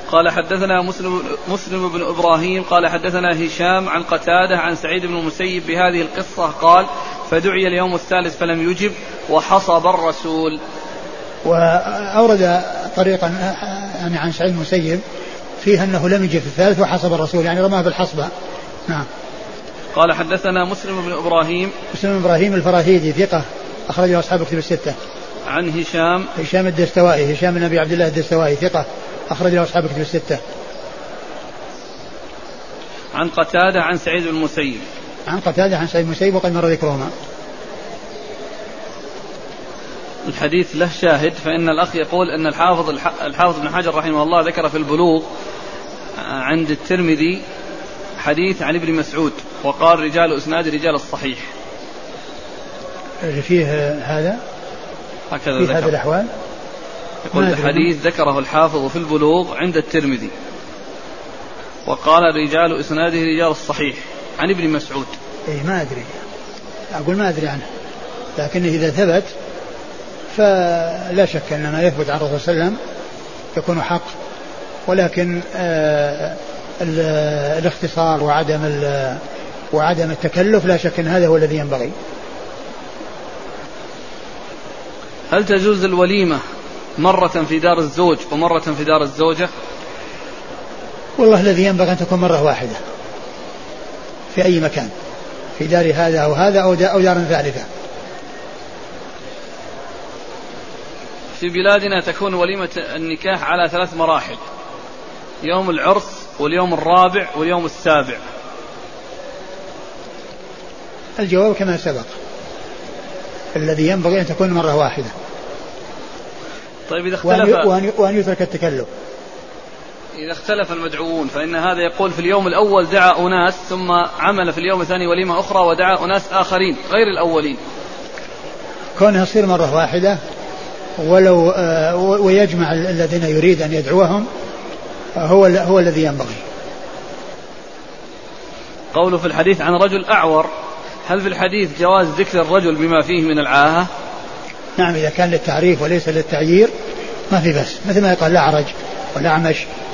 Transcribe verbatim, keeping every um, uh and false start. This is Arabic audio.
قال حدثنا مسلم, مسلم بن إبراهيم قال حدثنا هشام عن قتادة عن سعيد بن المسيب بهذه القصة قال فدعي اليوم الثالث فلم يجب وحصب الرسول. وأورد طريقا يعني عن سعيد المسيب فيها أنه لم يجب في الثالث وحصب الرسول يعني رماه بالحصبة. نعم. قال حدثنا مسلم بن إبراهيم مسلم بن إبراهيم الفراهيدي ثقة أخرجه أصحاب كتب الستة. عن هشام هشام الدستوائي هشام بن أبي عبد الله الدستوائي ثقة أخرجه أصحاب كتب الستة. عن قتادة عن سعيد بن المسيب عن قتادة عن سعيد المسيب وقد مر ذكرهما. الحديث له شاهد فإن الأخ يقول أن الحافظ الحافظ بن حجر رحمه الله ذكر في البلوغ عند الترمذي حديث عن ابن مسعود وقال رجال إسناد رجال الصحيح. فيه هذا هكذا في هذه الأحوال. يقول الحديث ذكره الحافظ في البلوغ عند الترمذي وقال رجال إسناده رجال الصحيح عن ابن مسعود. إيه ما أدري أقول ما أدري عنه لكن إذا ثبت فلا شك أن ما يثبت عن الرسول صلى الله عليه وسلم يكون حق ولكن آه الاختصار وعدم وعدم التكلف لا شك أن هذا هو الذي ينبغي. هل تجوز الوليمة مرة في دار الزوج ومرة في دار الزوجة؟ والله الذي ينبغي أن تكون مرة واحدة في أي مكان في دار هذا أو هذا أو دار ثالثة. في بلادنا تكون وليمة النكاح على ثلاث مراحل يوم العرس واليوم الرابع واليوم السابع. الجواب كما سبق الذي ينبغي أن تكون مرة واحدة. طيب إذا اختلف وأن, وأن يترك التكلف. إذا اختلف المدعوون فإن هذا يقول في اليوم الأول دعا أناس ثم عمل في اليوم الثاني وليمة أخرى ودعا أناس آخرين غير الأولين. كونها تصير مرة واحدة ولو آه ويجمع الذين يريد أن يدعوهم هو هو الذي ينبغي. قوله في الحديث عن رجل أعور هل في الحديث جواز ذكر الرجل بما فيه من العاهة؟ نعم إذا كان للتعريف وليس للتعيير ما في بس مثل ما يقال الأعرج والأعمش